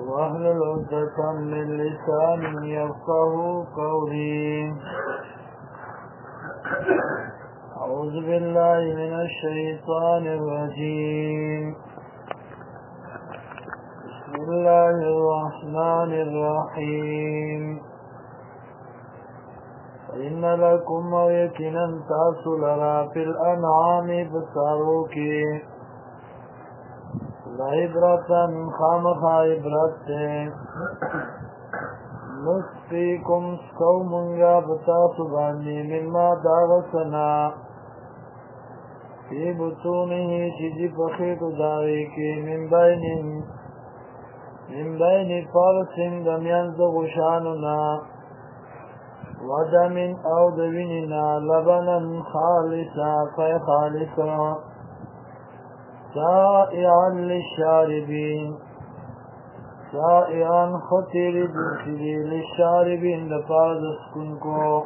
واحلل عقدة من لساني يفقهوا قولي. أعوذ بالله من الشيطان الرجيم. بسم الله الرحمن الرحيم. فإن لكم ويكنا تاسلنا في الأنعام بساروكي لعبرة خامخ عبرت نسقيكم سقومنگا بتاسو باندې مما داغسنا في بطونه چیزی پخیتو داغی کی من بین فرسن دمیان غشاننا ودم او دویننا لبنا خالصا فی خالصا سائعا للشاربين سائعا خطير جنسي للشاربين لفاظ اسكنكو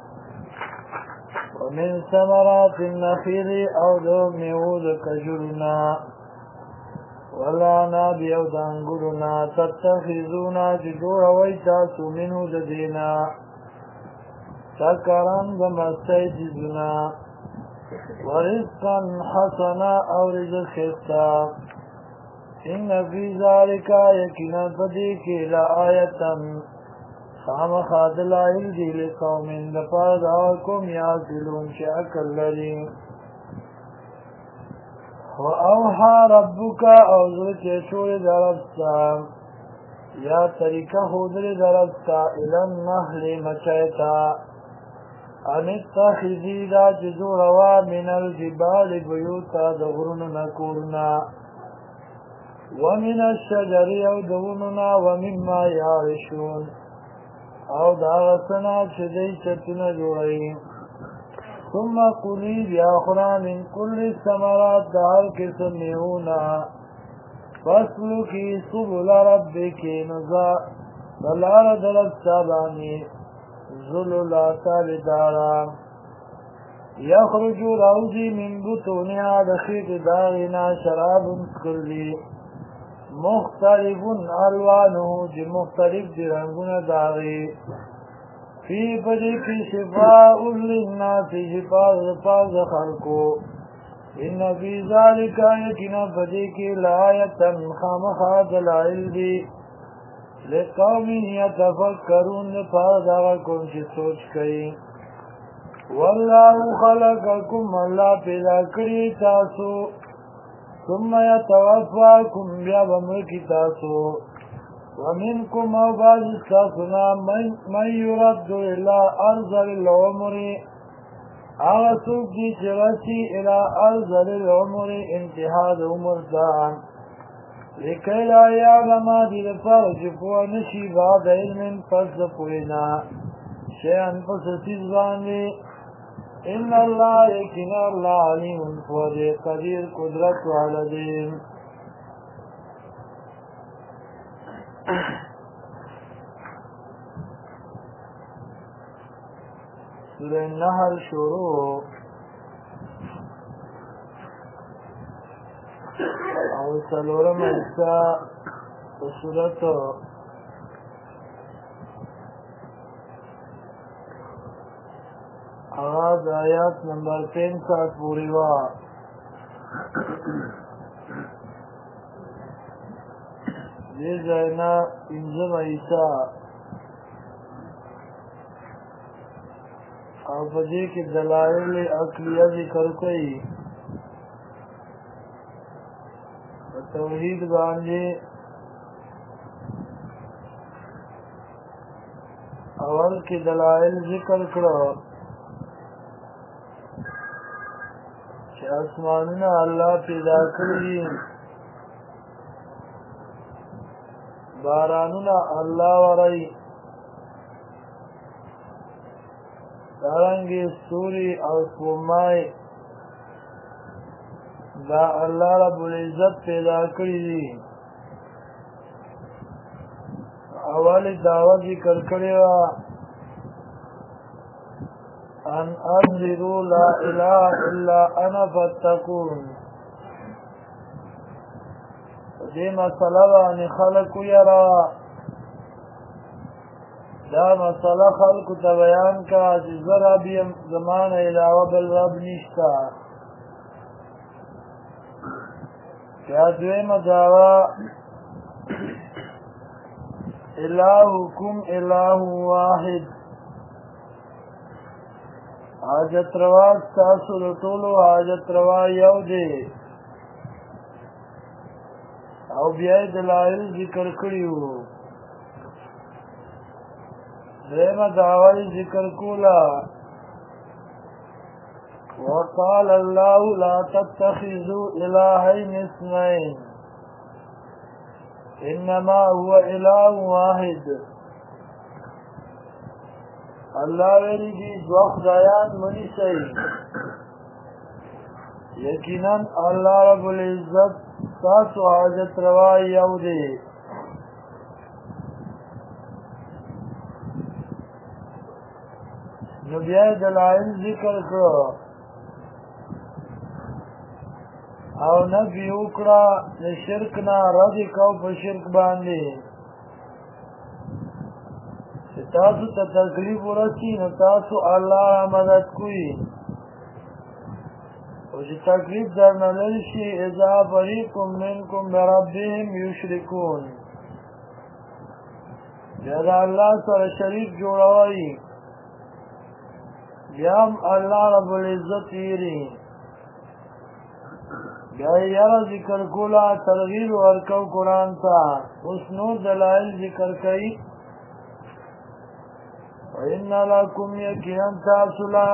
ومن ثمرات النخيل او دو ميود كجرنا والعناب او دانگرنا تتخذونا جدور ويتاسو منه ددينا سكرا دمستيجزنا ورزقا حسنا او رزق خستا ان في ذلك يقينا فديك لآية خامخا دلائل دي لقوم لفادعكم يعقلون شأكل لدي وأوحى ربك أوزرك شور دربتا يا طريقة خودر دربتا إلى النهل مچيتا ان اتخذی دا جزو روا من الجبال بیوتا دغرون نکورنا ومن الشجر او دوننا ومما یارشون او داغسنا چدی چتنا جوڑی ثم قلی بیاخرا من کل الثمرات دار کسم میونا فاسلکی سبل ربکی نزا دلار دلت سابانی ذللا تالدارا يخرج روزي من بطونها دخيط داغنا شراب كلي مختلف ألوانه مختلف درنگون داغي في بديك شفاء للناس شفاء خلقو إن في ذلك يكنا بديك لآية خامخا دلائل دي لقوم يتفكرون لفادغكم چه سوچ کئی والله خلقكم الله پیدا کری تاسو ثم يتوفاكم بیا بمرکی تاسو ومنكم او بعض تاسونا من يرد الى ارذل العمر اغسوک دی چرسی الى ارذل العمر انتحاد عمر دان لكي لا يعلم دي لفار جفوه نشي بعد علم فصل قوينا شيئا فسسيز باني إن الله يكنا الله عليم فوضي قدير قدرت على دين سورة النحل شروع او سلورم ایسا صورت آغاز آیات نمبر 65 پوری وا یہ زینا انزم ایسا او پدی کی دلائل عقلیہ ذکر کئی توحید باندې اول کې دلائل ذکر کړو چې اسمانونه الله پیدا کړی بارانونه الله ورای دارنګي سوري او سپومای دا الله رب العزت پیدا کړی دي اول دعوه ذکر کړی وا ان انذروا لا اله الا انا فاتقون دې مسله باندې خلک ویرا دا مسله خلکو ته بیان کا چې زه رب یم زما نه علاوه بل رب نشته بیا دویمه دعوه الهکم اله واحد حاجت روا ستاسو د ټولو حاجت روا یو دی او بیا یې دلایل ذکر کړي وو درېمه دعوه یې ذکر کوله وقال الله لا تتخذوا الهين اثنين انما هو اله واحد الله ویلی دی دو خدایان منی سی یقینا الله رب العزت تاسو حاجت روا یو دی نو بیا دلائل ذکر کرو او نبی وکړه د شرک نه رد کو په شرک باندې چې تاسو ته تکلیف ورسی نو تاسو الله مدد کوي او چې تکلیف در نه لري شي اذا فریق منکم بربهم یشرکون بیا د الله سره شریک جوړوي بیا الله رب العزت یری بیا یاره ذکر کولا ترغیب ورکو قرآن تا اس نو دلائل ذکر کئی وَإِنَّ لَكُمْ يَكِنًا تَاسُلَا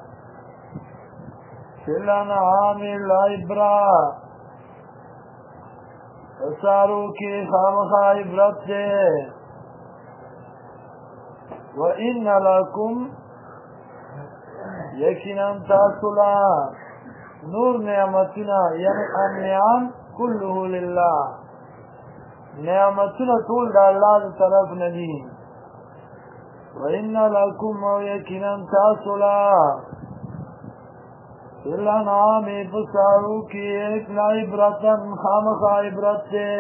فِي الْأَنْعَامِ الْعِبْرَةِ فسارو کی خامخا عبرت دے وَإِنَّ لَكُمْ يَكِنًا تَاسُلَا نور نعمتنا یعنی النعام كله لله نعمتنا طول دا اللہ دا طرف ندی وَإِنَّ لَكُمْ وَيَكِنًا تَاسُلَا فِي الْأَنْعَامِ بسارو کی ایک لعبرتاً خامخ عبرت دے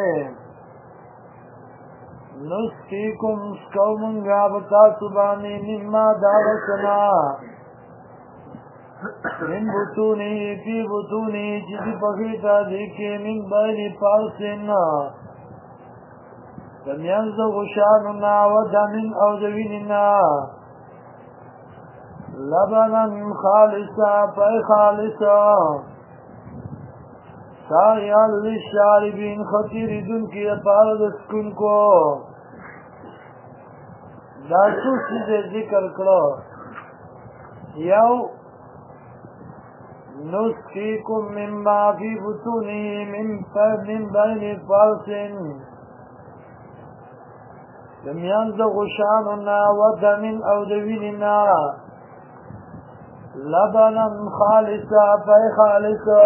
نسقیکم سکو منگا بتا سبانی مما دعوتنا من بطونی فی بطونی جسی پخیتا دیکھے من بینی پارسنا دمیانز غشاننا و دمین او دویننا لبنا خالصا پای خالصا ساریان للشاربین خطیری دن کی پارد سکن کو داسو چیزے ذکر کرو یو نسقيكم مما في بطونه من بين فرس لم ينزغ شاننا ودم أو دويننا لبنا خالصا فاي خالصا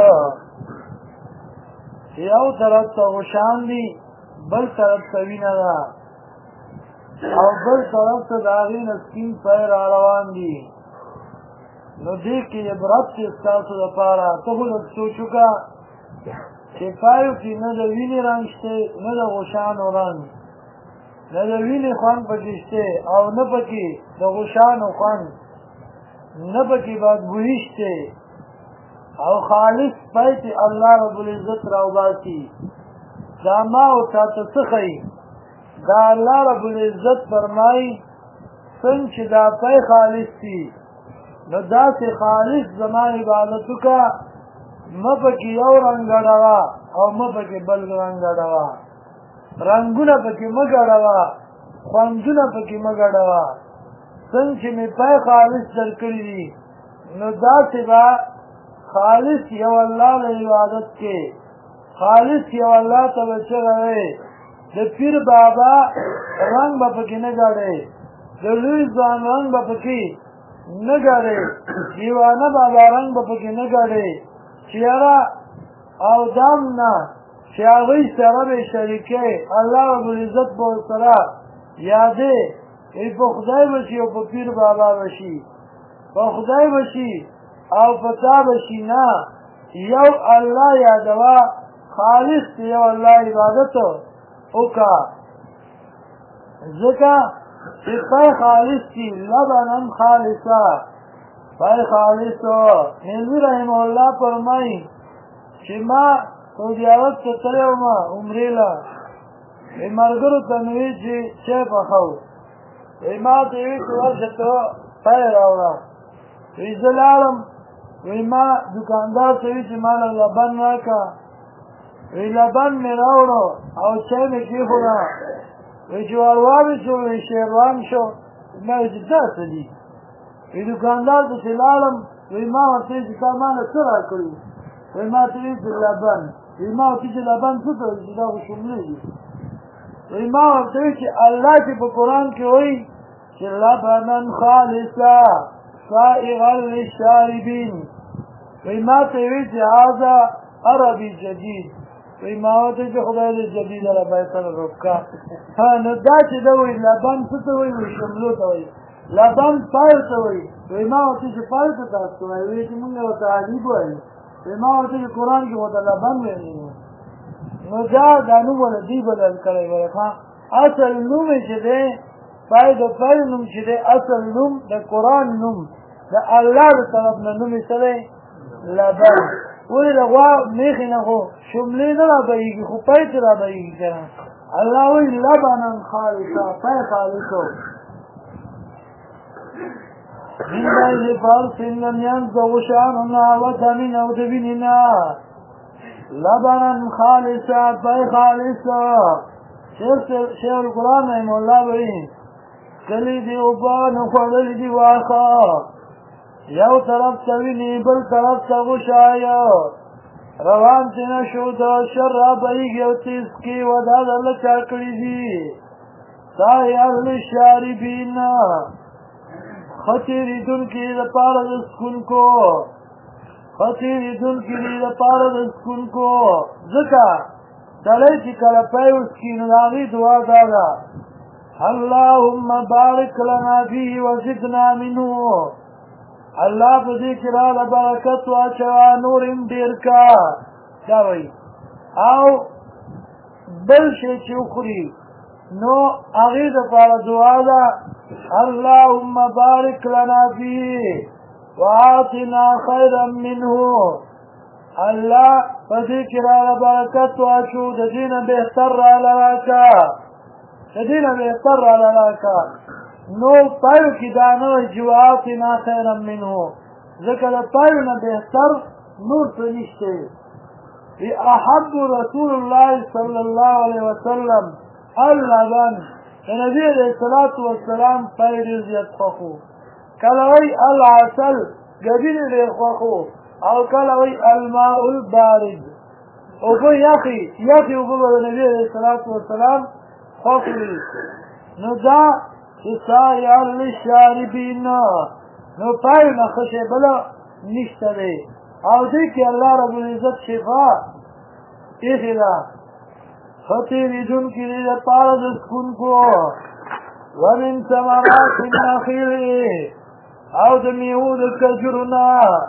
یو طرف تا غشان دی بل طرف تا وینا دا او بل طرف تا داغی نسکین فایر آروان دی نو دیکھ کی عبرت سے استاسو دا پارا تو خلق سوچو کا شفایو کی ندوینی رنگشتے ندغشان و رنگ ندوینی خوان پکشتے او نپکی دغشان و خوان نپکی بدبویشتے او خالص پیتی اللہ رب العزت راو باسی دا ماو تا تسخی دا اللہ رب العزت فرمائی سنچ دا پی خالص تی نو دا سی خالص زمان عبادتو کا مپکی یو رنگ گڑوا او مپکی بلگ رنگ گڑوا رنگونا پکی مگڑوا خوانجونا پکی مگڑوا سنچ می پای خالص در کری دی نو دا سی با خالص یو اللہ لعبادت کے خالص یو اللہ تبچه روے دا پیر بابا رنگ با پکی نگڑے دا لوی زوان رنگ با پکی نگڑے دیوانا بابا رنگ با پکی نگڑے چیارا او دامنا چیاغی سرب شریکے اللہ رب العزت بول سرا یادے ای پا خدای بشی او پا پیر بابا بشی پا خدای بشی او پتا بشی نا یو اللہ یادوا خالص یو الله عبادت وکا ځکه چې پای خالص کی لبنن خالصا پای خالصو نبی رحم الله فرمایي چې ما سعودي عرب ته تللی وم عمرې له ملګرو ته مې ویل چې چای پخوو ما ته یې ویل چې ورشه ته پای راوړه وایي زه لاړم وایي ما دوکاندار ته ویل چې ما له لبن راکړه وایي لبن مې راوړو او چای مې کېښوده وایي چې ورواوې شو وایي شیروان شو ما وایي چې دا څه دي وایي دوکاندار ته چې لاړم وایي ما ورته ویل چې تا ما له څه راکړي وایي ما ته ویل چې لبن وایي ما ورته چې لبن څه ته وایي چې دا خو شملې دي وایي ما ورته ویل چې الله چې په قرآن کې وایي چې لبنا خالصا سائغا للشاربین وایي ما ته ویل چې هذا عربي جدید وایي ما ورته چې خدای دې جدید عربی سره روکا نو دا چې ده وایي لبن څه ته وایي وایي شملو ته وایي لبن پایو ته وایي وایي ما ورته چې پایو ته تاسو وایي وایي چې مونږ ورته عجیب وایي وایي ما ورته چې قرآن کې ورته لبن ویلي نو دا نوم له دې بدل کړی وایي اصل نوم چې دی پای د پای نوم چې دی اصل نوم د قرآن نوم د الله د طرف نه نوم یې څه دی لبن ولې د غوا میخې نه خو شملې نه رابهېږي خو پای ته رابهېږي که نه الله وایي لبنا خالصا پای خالصو من غیر فرث لم ينزغ شعرنا ودم او دبننا لبنا خالصا پای خالصا شیخ القرآن رحمه الله وایي کلی دی اوبه نو خوړلی دي واښه یو طرف ته ویني بل طرف ته غوښایه روان چې نه شو د شر رابهېږي او تیز کې ودا د الله چا کړي دي سایه للشاربین ښه تېرېدونکي دپاره د څښونکو ښه تېرېدونکي دي دپاره د څښونکو ځکه سړی چې کله پی وڅکي نو د هغې دعا دا ده اللهم بارک لنا فيه وزدنا منه الله په دې کې راله برکت واچوه نور هم ډېر کا دا وایي او بل شی چې وخوري نو هغې دپاره دعا ده اللهم بارک لنا فيه وآتنا خيرا منه الله په دې کې راله برکت واچو د دې نه بهتر راله راکړه د دې نه بهتر راله راکړه نو پایو کې دا نه وایي چې وآتنا خیرا منه ځکه د پایو نه بهتر نور څه نشته احب رسول الله صلی الله علیه وسلم اللبن د نبي علیه الصلاة والسلام پای ډېر زیات خوښ و کله وایي العسل ګبین ډېر خوښ و او کله وایي الماء البارد اوبه یخې اوبه به د نبي علیه الصلاة والسلام خوښ وي نو دا سایه للشاربین نو پایو نه ښه شی بله نشته دی او دې کې الله رب العزت شفا ایښې ده ښه تېرېدونکي دي دپاره د څښونکو ومن ثمرات النخیل او د میوو د کجورو نه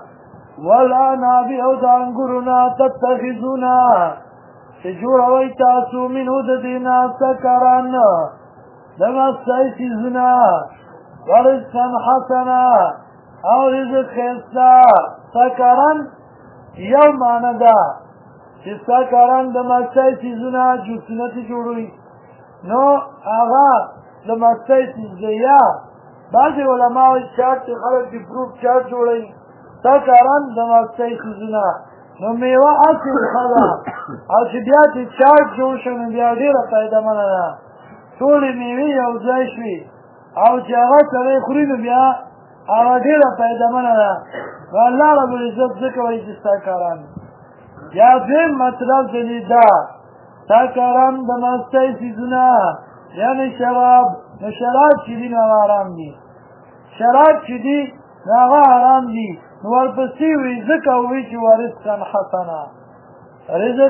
والعناب او د انګورو نه تتخذونه چې جوړوئ تاسو منو د دې نه سکران د مستۍ څیزونه ورزقا حسنا او رزق ښایسته سکران یو معنی ده چې سکران د مستۍ څیزونه جوسونه ترې جوړوي نو هغه د مستۍ څیز دی یا بعضې علما وایي چاټ چې خلک د فروټ چاټ جوړوي سکران د مستۍ څیزونه نو میوه هسې ښه ده او چې بیا چې چاټ جوړ شو نو بیا ډېره فایدهمنه ده ټولې میوې یو ځای شوې او چې هغه سړی خوري نو بیا هغه ډېره فایدهمنه ده نو الله رب العزت ځکه وایي چې سکران یا دویم مطلب د دې ده سکران د مستۍ څیزونه یعنې شراب نو شراب چې دي نو هغه حرام دي شراب چې دي نو هغه حرام دي نو ورپسې وایي ځکه وایي چې ورزقا حسنا رزق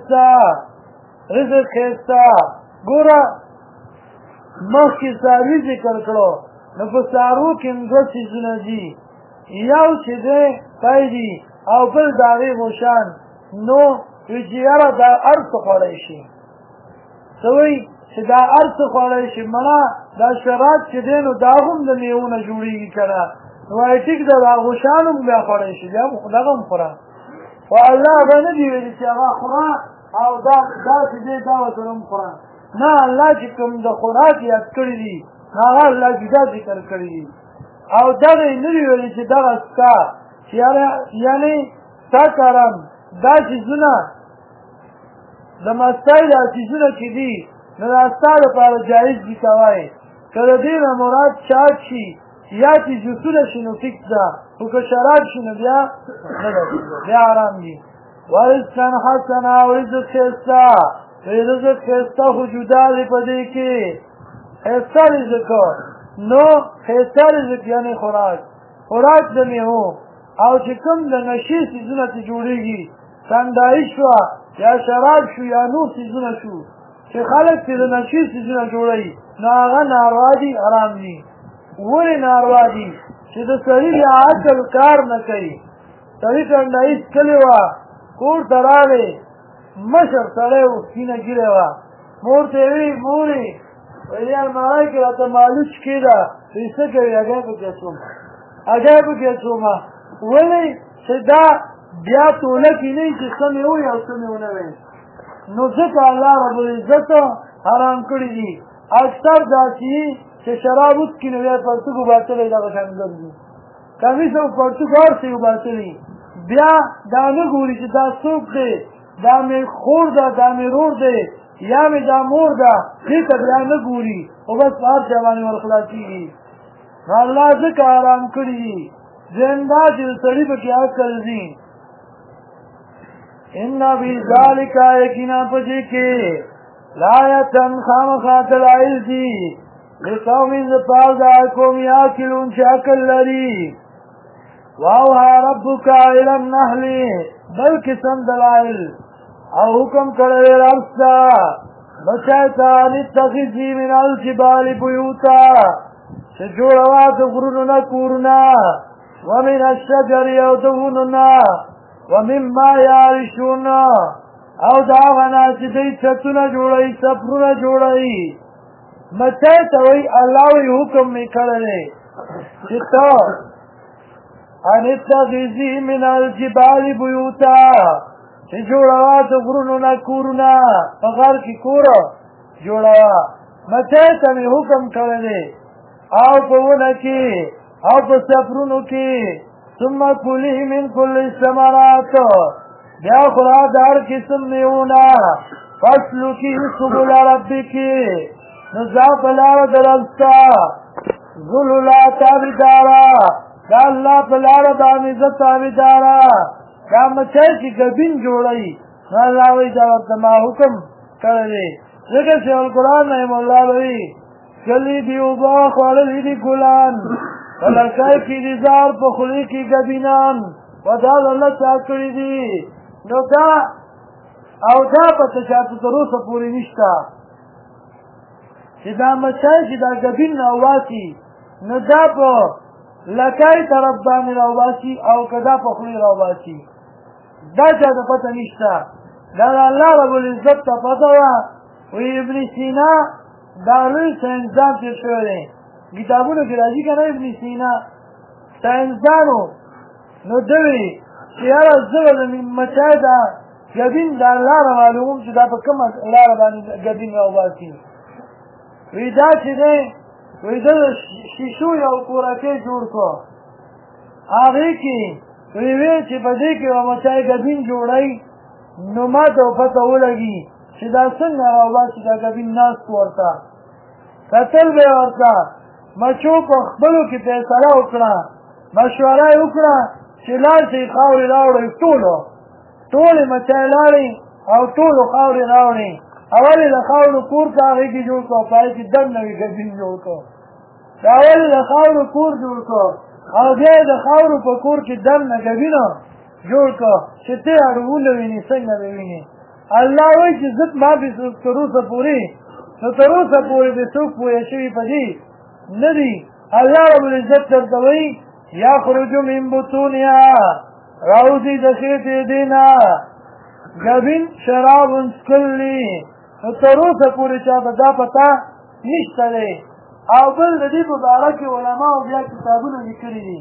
ښایسته ګوره مخکې څاروي ذکر کړو نو په څاروو کې هم دوه څیزونه دي یو چې دی پی دي او بل د هغې غوشان نو وی چې یاره دا هر څه خوړی شي څه وایي چې دا هر څه خوړی شي مړه دا شراب چې دی نو دا هم د میوو نه جوړېږي که نه نو وایي ټیک ده دا غوشان هم بیا خوړی شي بیا دغه هم خوره خو الله به نه دي ویلي چې هغه خوره او داسې دی دا ورسره هم خوره نه الله چې کوم د خوراک یاد کړي دي هغه الله جدا ذکر کړي دي او دغه یې نه دي ویلي چې دغه ستا چې یعنې ستا کارم دا څیزونه د مستۍ دا څیزونه چې دي نو دا ستا لپاره جایز دي که وایې که د دې نه مراد چاک شي یا چې جوسونه شي نو ټیک ده خو که شراب شي نو بیا نه ده بیا حرام دي ورزقا حسنا او رزق ښایسته رزق ښایسته خو جدا دی په دې کې ښایسته رزق نو ښایسته رزق یعنې خوراک د میوو او چې کوم د نشې څیزونه چې جوړېږي سندایي شوه یا شراب شو یا نور څیزونه شو چې خلک چې د نشې څیزونه جوړوي نو هغه ناروا دي حرام دي ولې ناروا دي چې د سړي د عقل کار نه کوي سړي سندایي څکلې وه کور ته راغې مشر سړی و سپینه ږیره وه مور ته یې ویل مورې ویل الماری کې راته مالوچ کېده وایي څه کوي هګۍ پکې اچومه ولې چې دا بیا توله کې نه وي چې څه مې ووایي او څه مې ونه ویل نو ځکه الله ربالعزت حرام کړي دي اکثر داسې چې شراب وڅکي نو بیا پرتوګ وباسلی دغه شان ګرځي کمیس او پرتوګ هر څه یې وباسلي بیا دا نه ګوري چې دا څوک دی دا مې خور ده دا مې رور دی یا مې دا مور ده دې ته بیا نه ګوري خو بس په هر چا باندې ورخلاصېږي نو الله ځکه حرام کړي دي ځین دا چې د سړي پکې عقل ځي ان فی ذلک یقینا په دې کې لایتن خامخا دلایل دي لقوم پار دا قوم یاکلون چې عقل لري واوها ربک الی النحل بلکې سم دلایل او حکم کړی رب ستا بچای ته لتخذي من الجبال بیوتا چې جوړوا د غرونو نه کورونه ومن الشجر او د ونو نه ومما یعرشون او د هغه نه چې دوی چتونه جوړوي سفرونه جوړوي مچای ته وایي الله وایي حکم مې کړی چې ته ان اتخذي من الجبال بیوتا چې جوړوا د غرونو نه کورونه په غار کې کور جوړوا مچای ته مې حکم کړی او په ونه کې او په سفرونو کې ثم کلی من کل الثمرات بیا خورا د هر قسم میوونه فاسلکي سبل ربک نو ځه په لاره د رب ستا ذللا تابعداره دا الله په لاره باندې زه تابعداره دا مچۍ چې ګبین جوړوي نو الله وایي دا ورته ما حکم کړی دی ځکه چې القرآن رحم الله وایي کلی دي اوبه خوړلي دي ګلان په لکۍ کې دي زار په خولې کې ګبینان و دا الله چا کړي دي نو دا او دا په تشاته تر اوسه پورې نشته چې دا مچۍ چې دا ګبین راوباسي نو دا په لکۍ طرف باندې راوباسي او که دا په خولې راوباسي دا چاته پته نشته دا د الله ربالعزت ته پته وه وایي ابن سینا دا لوی ساینسدان تېر شوی دی کتابونو کې راځي که نه ابن سینا ساینسدانو نو ده وایي چې یاره زه به د مچۍ دا ګبین دا لاره معلوموم چې دا په کومه لاره باندې ګبین راوباسي وایي دا چې دی وایي ده د شیشو یو کورکۍ جوړ کړو هغې کې وایي چې په دې کې یوه مچۍ ګبین جوړوي نو ما ته پته ولګي چې دا څنګه راوباسي دا ګبین ناست ورته کتل به یې ورته مچو په خپلو کې فیصله وکړه مشوره یې وکړه چې لاړ شئ خاورې راوړئ ټولې مچۍ لاړې او ټولو خاورې راوړې اول یې د خاورو کور په هغې کې جوړ کړو په هغې کې دم نوي ګبین جوړ کړو د اول یې د خاورو کور جوړ کړو او بیا یې د خاورو په کور کې دم نه ګبینه جوړ کړو چې ته اړوونه وینې څنګه به وینې الله وایي چې زه ما پې تر اوسه پورې نو تر اوسه پورې دې څوک پوه شوي په دې نه دي الله ربالعزت درته وایي یخرج من بطونها راوځي د خېټې دې نه ګبین شراب څکلي نو تر اوسه پورې چاته دا پته نشته دی او بل د دې په باره کې علماو بیا کتابونه لیکلي دي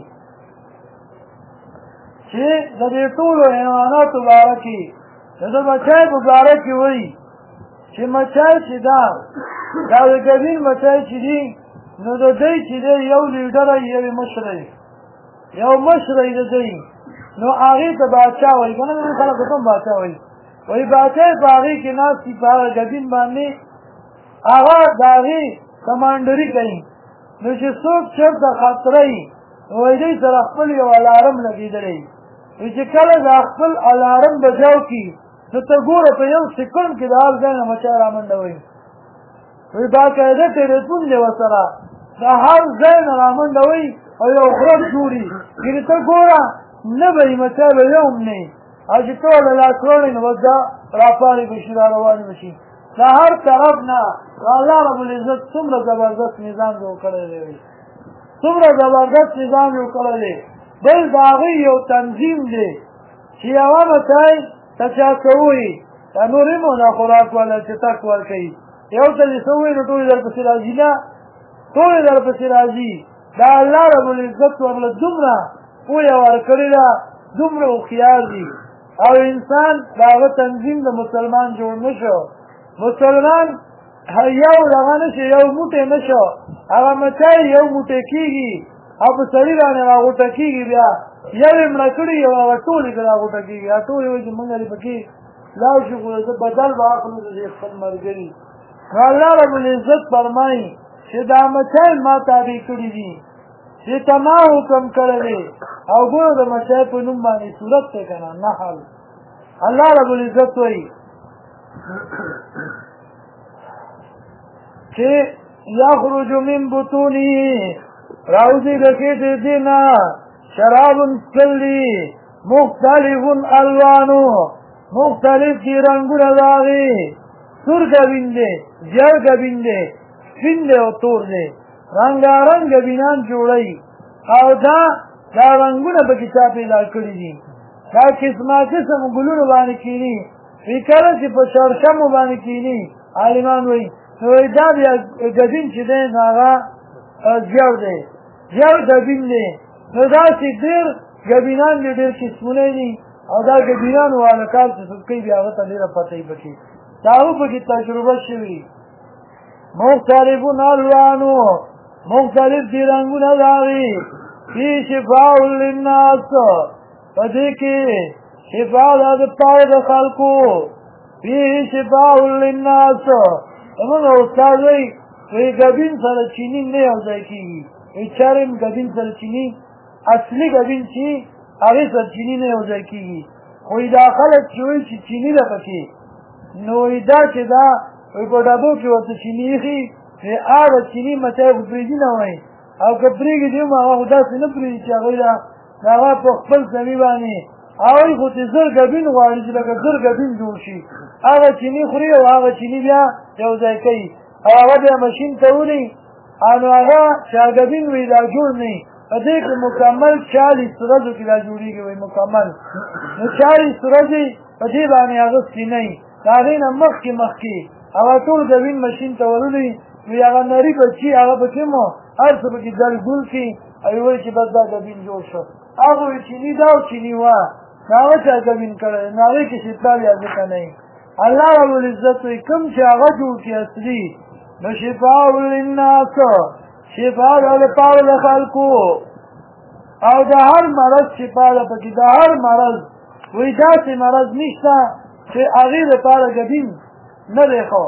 چې د دې ټولو حیواناتو باره کې د مچۍ په باره کې وایي چې مچۍ چې دا د ګبین مچۍ چې دي نو د دوی چې دی یو لیډر یوې مشره یو مشره د دوی نو هغې ته باچا وایي که نه د خلکو ته هم باچا وایي وایي باچا یې په هغې کې ناست وي په هغه ګبین باندې هغه د هغې کمانډري کوي نو چې څوک چېرته خطره وي نو وایي دوی سره خپل یو الارم لګېدلی وایي چې کله دا خپل الارم بجاو کړي نو ته ګوره په یو سکند کې د هر ځای نه مچۍ رامنډه وایي وایي باقاعده ټلیفون دی ورسره د هر ځای نه رامنډه وایي او یو غرب جوړي یعنې ته ګوره نه به یې مچۍ به یو هم نه او چې ته ورله لاس وړی نو بس دا راپارې به شي را روانې به شي د هر طرف نه الله ربالعزت څومره زبردست نظام جوړ کړی دی څومره زبردست نظام جوړ کړی دی بل د هغوی یو تنظیم دی چې یوه مچۍ ته چا څه ووایي دا نور هم نه خوراک والا چې تک ورکوي یو ته دې څه ووایي نو ټولې درپسې راځي نه ټولې درپسې راځي دا الله ربالعزت ورله دومره پویه ورکړې ده دومره هوښیار دي او انسان د هغه تنظیم د مسلمان جوړ نه شو مسلمان یو دغه نه شي یو موټی نه شو هغه مچۍ یو موټی کېږي او په سړي باندې راغوټه کېږي بیا یو یې مړه کړي او هغه ټولې ته راغوټه کېږي هغه ټولې وایي چې موږ دې پکې لاړ شو خو زه بدل به اخلو د دې خپل ملګري الله ربالعزت فرمایي چې دا مچۍ ما تابع کړي دي چې ته ما حکم کړی دی او ګوره د مچۍ په نوم باندې صورت دی که نه نحل الله ربالعزت وایي چې یخرج من بطونه راوځي د کې د دې نه شراب څکلي مختلف الوانو مختلف دي رنګونه د هغې سور ګبین دی زیړ ګبین دی سپین دی او تور دی رنګارنګ ګبینان جوړوي او دا رنګونه پکې چا پیدا کړي دي دا قسمه قسم ګلونو باندې کښېني وایي کله چې په شړشمو باندې کښېني عالمان وایي نو وایي دا بیا ګبین چې دی نو هغه زیړ دی زیړ ګبین دی نو داسې ډېر ګبینان دي ډېر قسمونه دي او دا ګبینانو والا کار چې څوک کوي بیا هغه ته ډېره پته وي پکې دا هم پکې تجربه شوي مختلف الوانو مختلف دي رنګونه د هغې فی شفاء للناس په دې کې شفا ده د پاره د خلکو فی شفاء للناس زموږ استاد وایي وایي ګبین سره چیني نه یو ځای کېږي وایي چرم ګبین سره چیني اصلي ګبین چې هغې سره چیني نه یو ځای کېږي خو وایي دا خلک چې وایي چې چیني ده پکې نو وایي دا چې دا وایي په ډبو کې ورته چیني ایښي وایي هغه چیني مچۍ خو پرېږدي نه وایي او که پرېږدي هم هغه خو داسې نه پرېږدي چې هغوی د هغه په خپل سړي باندې هغوی خو چې زر ګبین غواړي چې لکه زر ګبین جوړ شي هغه چیني خوري او هغه چیني بیا یو ځای کوي او هغه بیا ماشین ته وړي او نو هغه چې ګبین وایي دا جوړ نه وي په دې کې مکمل 40 ورځو کې دا جوړېږي وایي مکمل نو 40 ورځې په دې باندې اغوستې نه وي د هغې نه مخکې هغه ټول ګبین ماشین ته وروړي وایي هغه نري بچي هغه پکې مو هر څه پکې دل ګل کړي او یې وایي چې بس دا ګبین جوړ شو هغه وایي چیني دا او چیني وه نو هغه چا ګبین کړی نو هغې کې شیطان یا ځکه نه وي الله ربالعزت وایي کوم چې هغه جوړ کړي اصلي نو شفاء للناس شفا ده لپاره د خلکو او د هر مرض شفا ده پکې د هر مرض وایي داسې مرض نشته چې هغې لپاره ګبین نه دی خو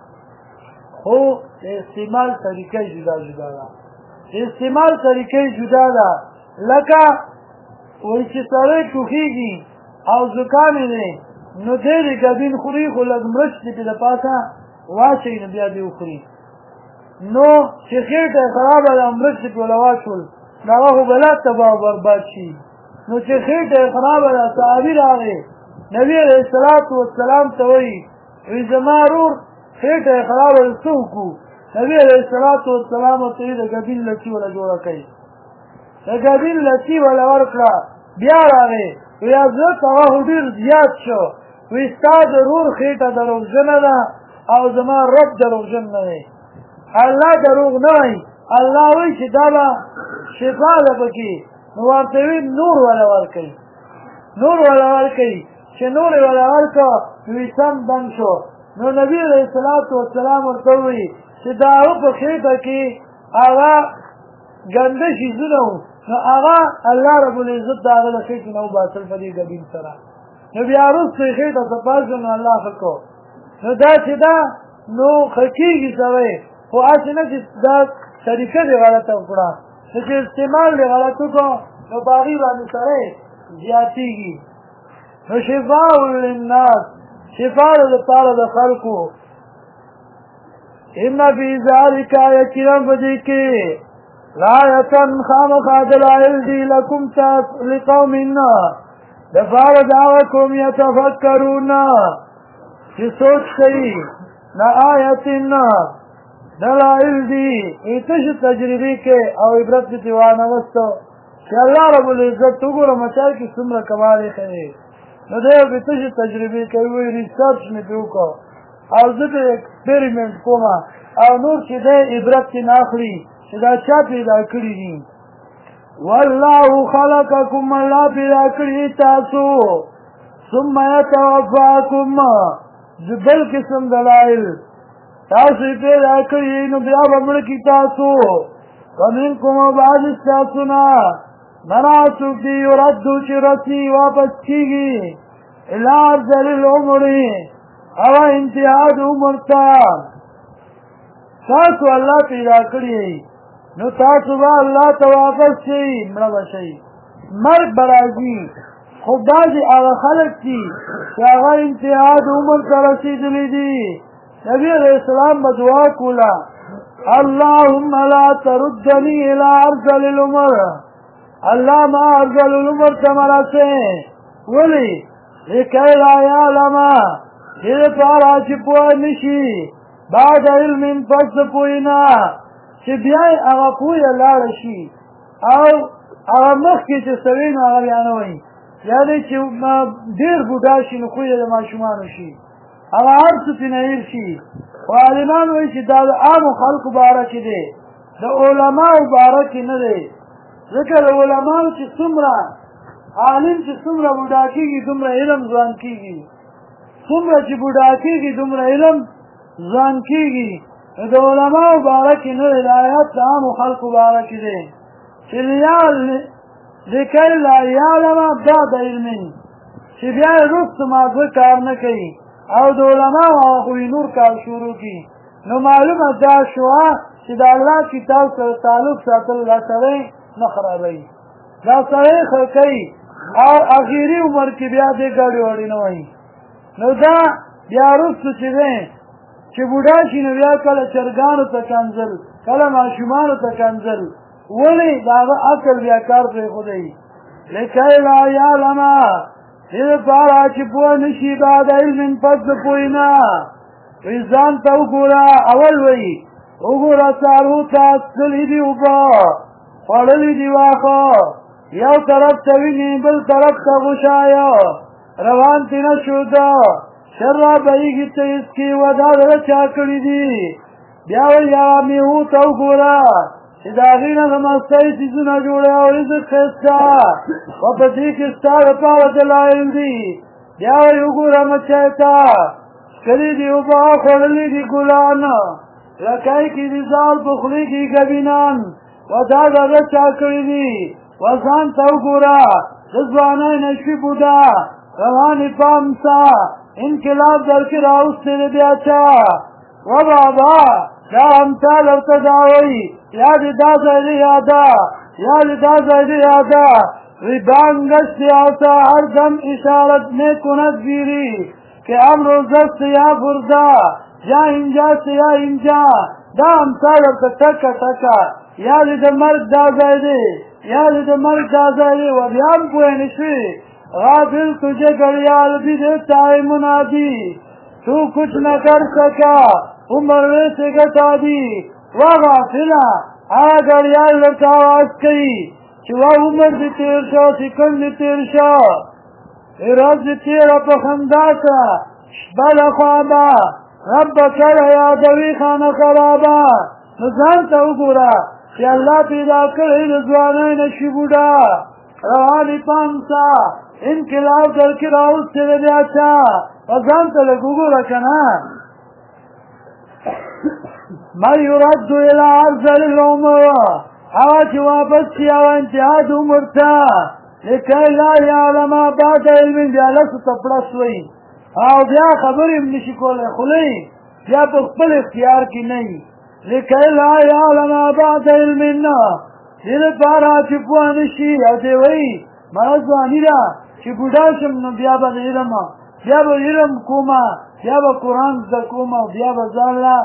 د استعمال طریقه جدا جدا ده استعمال طریقه جدا ده لکه وایي چې سړی ټوخېږي او زکام یې دی نو دی د ګبین خوري خو لږ مرچ دې پې د پاسه واچوي نو بیا دې وخوري نو چې خېټه یې خرابه ده مرچ دې پې واچول نو هغه خو به لا تباه او برباد شي نو چې خېټه یې خرابه ده صحابي راغی نبي علیه الصلاة والسلام ته وایي وایي زما ورور خېټه یې خرابه ده څه وکړو نبي علیه الصلاة والسلام ورته وایي د ګبین لچي وله جوړه کوي د ګبین لچي وله ورکړه بیا راغی وایي حضرت هغه خو ډېر زیات شو وی ستا د رور خېټه دروغجنه ده او زما رب دروغجن نه دی الله دروغ نه وایي الله وایي چې دا به شفا ده پکې نو ورته وي نور وله ورکوي چې نور یې وله ورکړه نو سم بند شو نو نبي علیه الصلاة والسلام ورته ووایي چې د هغه په خېټه کې هغه ګنده شیزونه وو نو هغه الله رب العزت د هغه له خېټې نه وباسل په دې ګبین سره نو بیا وروسته یې خېټه صفا شو نو الله ښه کړو نو دا چې ده نو ښه کېږي سړی خو هسې نه چې دا طریقه دې غلطه وکړه نو چې استعمال دې غلط وکړو نو په هغې باندې سړی زیاتېږي نو شفاء للناس شفاء لپاره د خلکو ان فی ذلک یقینا په دې کې لایة خامخا دلایل دي لکم لقوم دپاره د هغه قوم یتفکرون چې سوچ کوي لآیة دلایل دي ایتش تجربې کې او عبرت دې وانهوستو چې الله رب العزت وګوره مچای کې څومره کمال یې ښیي نو دی یو ایتش تجربې کوي وایي ریسرچ مې پرې وکړو او زه پرې ایکسپریمنټ کوم او نور چې دی عبرت کې نه اخلي چې دا چا پیدا کړي دي والله خلقکم الله پیدا کړي تاسو ثم یتوفاکم بل قسم دلائل تاسو پیدا کړي نو بیا به مړه کړي تاسو ومنکم بعض تاسو نه مناسو کی یردو چې رسی واپس کیږي الی ارذل العمر او انتها د عمر ته تاسو الله پیدا کړي نو تاسو به الله ته واپس شئ مړه به شئ مرګ به راځي خو بعضې هغه خلک دي چې هغه انتها د عمر ته رسېدلي دي نبي علیه السلام به دعا کوله اللهم لا تردني الى ارذل العمر الله ما ارذل العمر ته مرسې ولې لکي لا یعلم دې لپاره چې پوه نشي بعد علم پس د پوهېنه چې بیا یې هغه پوهه لاړه شي او هغه مخکې چې سوي نو هغه بیا نه وایي یعنې چې ډېر بوډا شي نو خوی یې د ماشومانو شي هغه هر څه پرې نه هېر شي خو عالمان وایي چې دا د عامو خلکو باره کې دی د علماو باره کې نه دی ځکه د علماو چې څومره عالم چې څومره بوډا کېږي دومره علم ځوان کېږي څومره چې بوډا کېږي دومره علم ځوان کېږي د علماو باره کې نه دی د آیات د عامو خلکو باره کې دی چې لکي لا یعلم بعد علم چې بیا یې وروسته ماغزه کار نه کوي او د علماو هغه خو نور کار شروع کړي نو معلومه دا شوه چې د الله کتاب سره تعلق ساتل دا سړی نه خرابوي دا سړی ښه کوي او اخري عمر کې بیا دې ګاډې واډې نه وایي نو دا بیا وروسته چې دی چې بوډا شي نو بیا کله چرګانو ته کنځل کله ماشومانو ته کنځل ولې د هغه عقل بیا کار پرېښودی لکي لا یعلم دې لپاره چې پوه نشي بعد علم پس د پوهېنه وایي ځان ته وګوره اول وایي وګوره څاروو ته څلي دي اوبه خوړلي دي واښه یو طرف ته وینې بل طرف ته غوشایه روان تې نه شو ده شراب بهیږي ته هېڅکې ودا زړه چا کړي دي بیا وایي هغه میوو ته وګوره چې د هغې نه د مستۍ څیزونه جوړوي او رزق ښایسته و په دې کې ستا دپاره دلایل دي بیا وایي وګوره مچۍ ته ښکلي دي اوبه خوړلي دي ګلان لکۍ کې دي زال په خولې کې ګبینان و دا د هغه چا کړي دي و ځان ته وګوره د ځوانۍ نشوي بوډا روانې پام سه انقلاب در کې راوستی دی بیا چا و بابا دا امثال ورته دا وایي یا دې دا ځای دې یاده یا دې دا ځای دې یاده وی بانگش سیاسا هر دم اشارت میں کند گیری کہ امر و زست یا بردا یا اینجا سے یا اینجا دا امثال ورته ټکه ټکه یا دې د مرګ دا ځای دی یا دې د مرګ دا ځای دی و بیا هم پوه نه شوې غافل تجھے گڑیال بھی دیتا ہے منادی تو کچھ نہ کر سکا عمر سے گٹا دی و غافلا آگا گڑیال لڑتا آواز کئی چې وا عمر دې تېر شو سکند دې تېر شو ورځ تېره په خندا که شپه له خوابه رب کله یادوي خانه خرابه نو ځان ته وګوره چې الله پیدا کړی د ځوانۍ نه شي بوډا روانې پانسه انقلاب در کې راوستې د بیا چا په ځان ته لږ وګوره که نه من يرد الى ارذل العمر هغه چې واپس شي او انتها د عمر ته لکي لا یعلم بعد علم بیا لسو ته پړه شوی او بیا خبرې هم نشي کولی خولۍ بیا په خپل اختیار کې نه وي لکي لا یعلم بعد علم نه دې لپاره چې پوه نه شي او دی وایي مړه ځواني ده چې بوډا شم نو بیا به علم کومه بیا به قرآن زده کوم او بیا به ځان له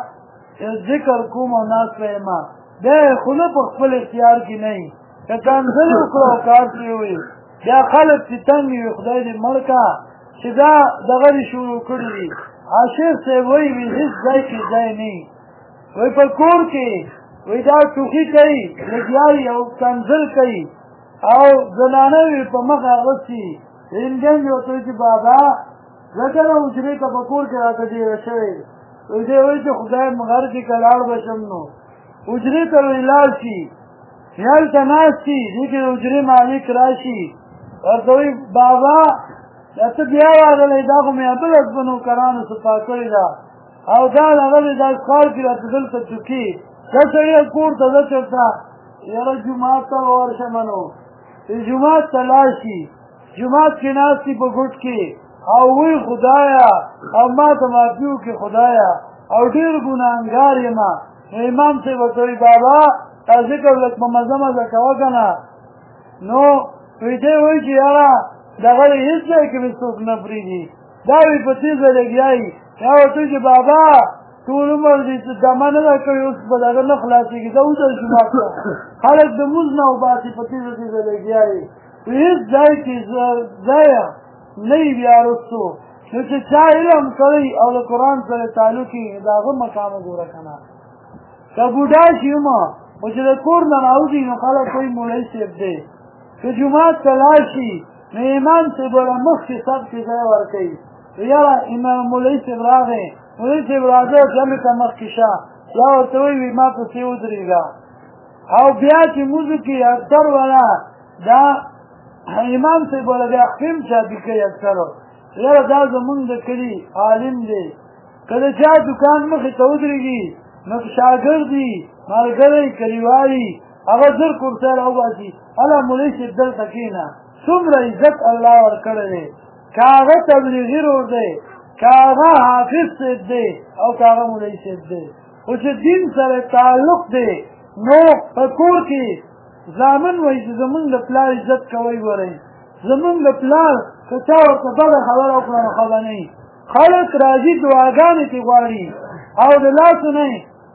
ذکر کوم او ناسته یم بیا یې خوله په خپل اختیار کې نه وي که کنځل وکړو او کار پرې ووایي بیا خلک چې تنګ وي خدای دې مړ که چې دا دغه دې شروع کړي دي عاشق صاحب وایي هېڅ ځای کې ځای نه وي وایي په کور کې وایي دا ټوخي کوي لګیا او کنځل کوي او زنانه وي په مخ اغوستي انجن یې ورته وایي چې بابا ځکه نه حجرې ته په کور کې راته ډېره شوې وایي دی وایي چې خدای غر کې که لاړ به شم نو حجرې ته وایي لاړ شي هلته ناست شي دې کې د حجرې مالک را شي ورته وایي بابا ته بیا راغلی دا خو مې بل هسبنو کرانو صفا کړې ده او دا راغلی دا ښار کې راته دلته چوکي دا سړی کور ته زه چېرته یاره جومات ته به ورشم نو جومات ته لاړ شي جومات کې ناست په ګوټ کې او وی خدایا او ما ته معافي وکړي خدایا او ډېر ګناهګار یم نو امام صاحب ورته وایي بابا تا ذکر لږ په مزه مزه کوه که نه نو وی دی وایي چې یاره دغه د هېڅ ځای کې مې څوک نه پرېږدي دا وي په تیزه لګیا وي یا ورته وایي چې بابا ټول عمر دې دمه نه ده کړې اوس به دغه نه خلاصېږي زه وځم جومات ته خلک د مونځ نه وباسي په تیزه تیزه لګیا وي په هېڅ ځای کې ځای نه وي بیا رستو نو چې چا علم کړی او د قرآن سره تعلق یې د هغه مقام وګوره که نه که بوډا شي هم خو چې د کور نه راوځي نو خلک وایي مولوي صاحب دی که جومات ته لاړ شي نو امام صاحب له مخکې سب کې ځای ورکوي یاره امام مولوي صاحب راغی مولوي صاحب راځه جمع ته مخکې شه یا ورته وایي ما پسې ودرېږه او بیا چې مونځ کې اکثر والا دا امام صاحب والا بیا خیم چاپي کوي اکثرو یاره دا زمونږ د کلي عالم دی که د چا دوکان مخې ته ودرېږي نو شاګرد وي ملګری کلیوالي هغه زر کرسی راوباسي هله مولوي صاحب دلته کښېنه څومره عزت الله ورکړی دی که هغه تبلیغي رور دی که هغه حافظ صاحب دی او که هغه مولوي صاحب دی خو چې دین سره تعلق دی نو په کور کې زامن وایي چې زمونږ د پلار عزت کوئ ګورئ زمونږ د پلار که چا ورته بده خبره وکړه نو ښه به نه وي خلک راځي دعاګانې ترې غواړي او د لاسو نه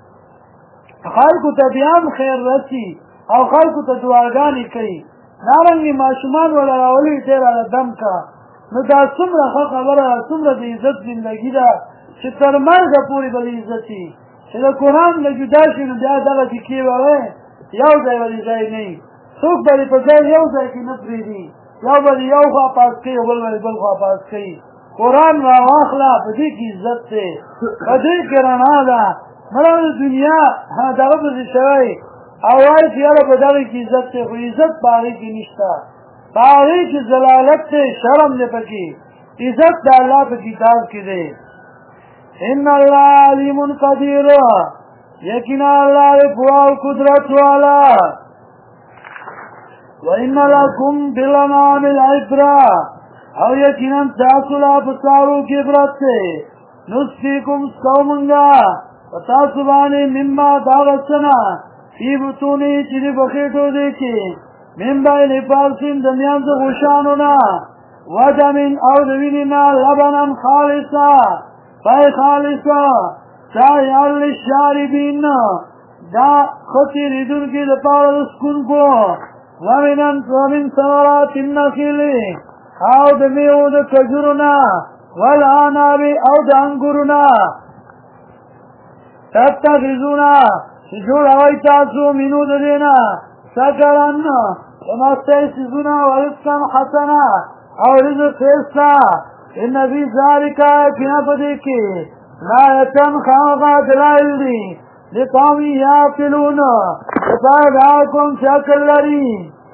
خلکو ته بیا هم خیر رسي او خلکو ته دعاګانې کوي دارنګې ماشومان وله راولي ډېر هله دم که نو دا څومره ښه خبره ده څومره د عزت زندګي ده چې تر مرګه پورې به د عزت وي چې د قرآن نه جدا شي نو بیا دغه ټیکې به وی یو ځای به د ځای نه وي څوک به دې په ځای یو ځای کې نه پرېږدي یو به دې یو خوا پاس کوي او بل به دې بل خوا پاس کوي قرآن راواخله په دې کې عزت دی په دې کې رڼا ده مړه د دنیا دغه پسې شوی او وایي چې یاره په دغې کې عزت دی خو عزت په هغې کې نشته په هغې کې ضلالت دی شرم دی پکې عزت د الله په کتاب کې دی ان الله علیم قدیر یقینا الله د پوه او قدرت والا وان لکم بالانعام العبره او یقینا تاسو لا په څاروو کې عبرت دی نسقیکم څکو مونږه په تاسو باندې مما دا هغه څه نه فی بطونې چې د بخېټو دی کې من بین فارسین د میانځ غوشانو نه ودمن او د وینې نه لبنا خالصه پای خالصه چایان للشاربین دا ښه تېرېدونکي دپاره د څښونکو ومن ثمرات النخیل او د میوو د کجورو نه والعناب او د انګورو نه تتخذونه چې جوړوئ تاسو منو د دې نه سکرن د مستۍ څیزونه ورزقا حسنه او رزق خیستا ان فی ذالک کنا پدیکی لایتن خامخا دلائل دی لقومی یعقلون لپاره دعاکم چاکل لری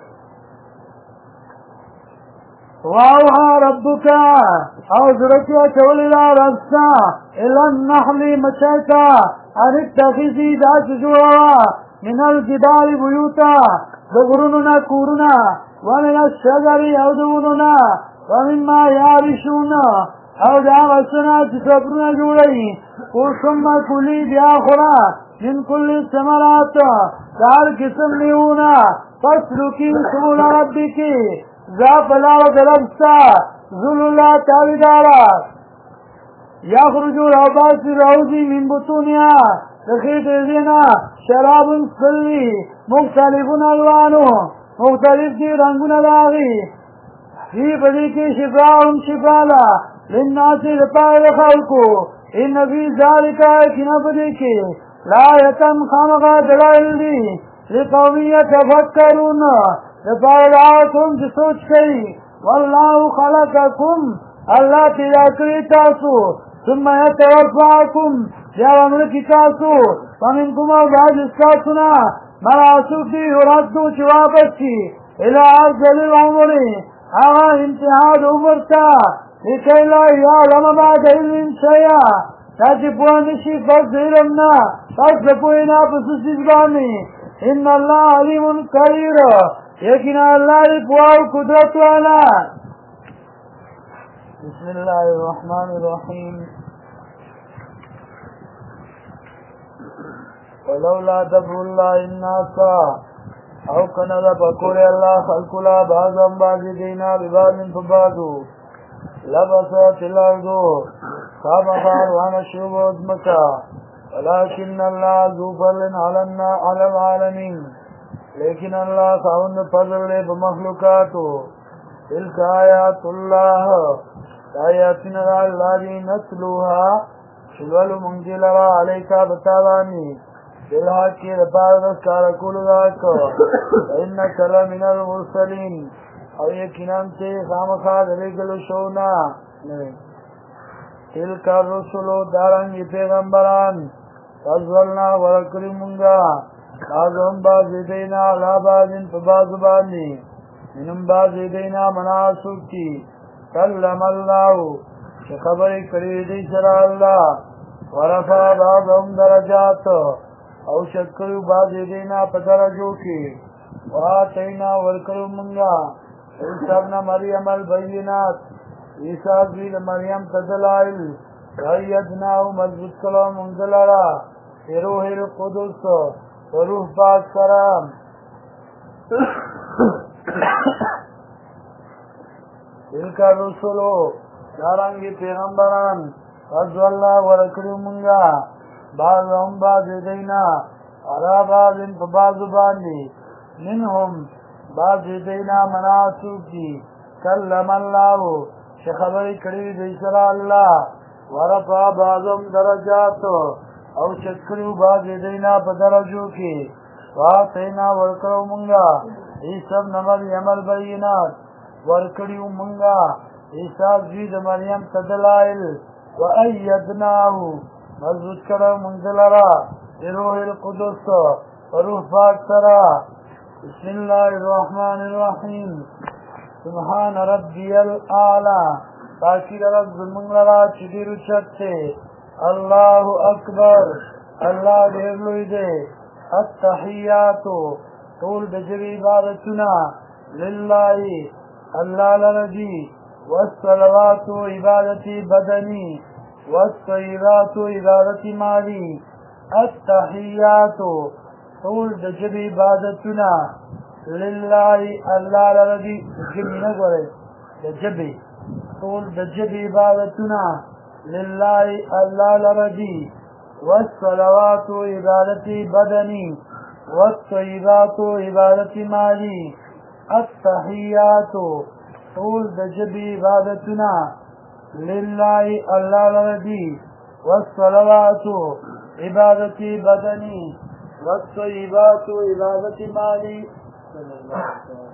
واوها ربک او ذرکیا چوللا رستا الى النحل مچیتا ان اتخذی دا چجوڑا من الجبال بیوتا دغروننا کورنا ومن الشجر او دوننا ومما یارشون او دا غسنا چسبرنا جوڑی ثم کلی بیا خورا من کل ثمرات دار قسم لیونا فسلکی سبول ربکی ذا بلا و گلبستا ذل اللہ تاویدارا یخرج العباس روزی من بطونیا دخیط ازینا شراب سلی مختلف الوانو مختلف دی رنگون داغی فی بدی کی شفاء شفالا للناس لپائر خلقو ان فی ذالکا کنا بدی کی لا یتم خامقا دلائل دی لقومیت تفکرون لپائر آتم جسوچ کئی واللہ خلقکم اللہ پیدا کری تاسو ثم یتوفاکم یا امرکی تاسو ومنکم بعد استاسنا مراسو کی یردو چوابت کی الى ارزل العمر آغا انتحاد عمرتا لکی لا یعلم بعد علم شیعا تاچی پوانشی فرد علمنا فرد پوینا پسوسیزبانی ان اللہ علیم قدیر یقینا اللہ پواو قدرت والا بسم اللہ الرحمن الرحیم ولولا دفع اللہ الناس او کنه دا پکور الله خلقلا بعضم بعض دینا ببعض فبعضو لبسات الارضو خامخار وانا شوب ازمکا ولكن الله ذو فضل على العالمين لیکن اللہ خاوند فضل لے بمخلوقاتو تلک آیات اللہ آیاتنا اللہ دی نتلوها شلول منجل را علیکا بتابانی بالحق کی رپار دستار کول داکو فإنک لمن المرسلین او یکنان تے خامخاد ریگل شونا تلک الرسلو دارنگی پیغمبران فضلنا ورکری منگا بعضهم بعض دینا علا بعضن فبعض بعضی منم بعض دینا مناسب کی کلم اللہ چه خبری کری دی سرا اللہ ورفا بعضهم درجات او شکرو بعض دینا پدرجو کی وآتینا ورکرو منگا عیسیٰ ابن مریم البینات عیسیٰ ابن مریم تدلائل رایدناو مضبوط کلو منزلرا روح القدس روح پاک سلام تلک الرسلو دارنگی پیغمبران فضل اللہ ورکری منگا بعضهم بعض دینا علا بعضن فبعض باندی منهم بعض دینا مناسو کی کلم اللہ شخبری کری دیسرا اللہ ورفا بعضهم درجاتو او شکریو بعض دینا پدرجو کی واتینا ورکرو منگا عیسیٰ ابن مریم البینات ورکریو منگا عیسیٰ زید مریم تدلائل وَأَيَّدْنَاهُ مضبوط کرو منزلرا روح القدس وروح پاک سرا بسم اللہ الرحمن الرحیم سبحان ربی الاعلی باقی رب منگلرا چدیر چتے اللہ اکبر اللہ دیر لوی دے التحیاتو طول بجری عبادتنا للہ اللہ لرجی والصلواتو عبادتی بدنی والطیباتو عبادتی مالی التحیاتو طول بجری عبادتنا للہ اللہ لرجی جبی نگورے جبی طول بجری عبادتنا للہ اللہ لرجی والصلوات عبادتی بدنی والطیبات عبادتی مالی التحیات طول دجبی عبادتنا للہ اللہ لرجی والصلوات عبادتی بدنی والطیبات عبادتی مالی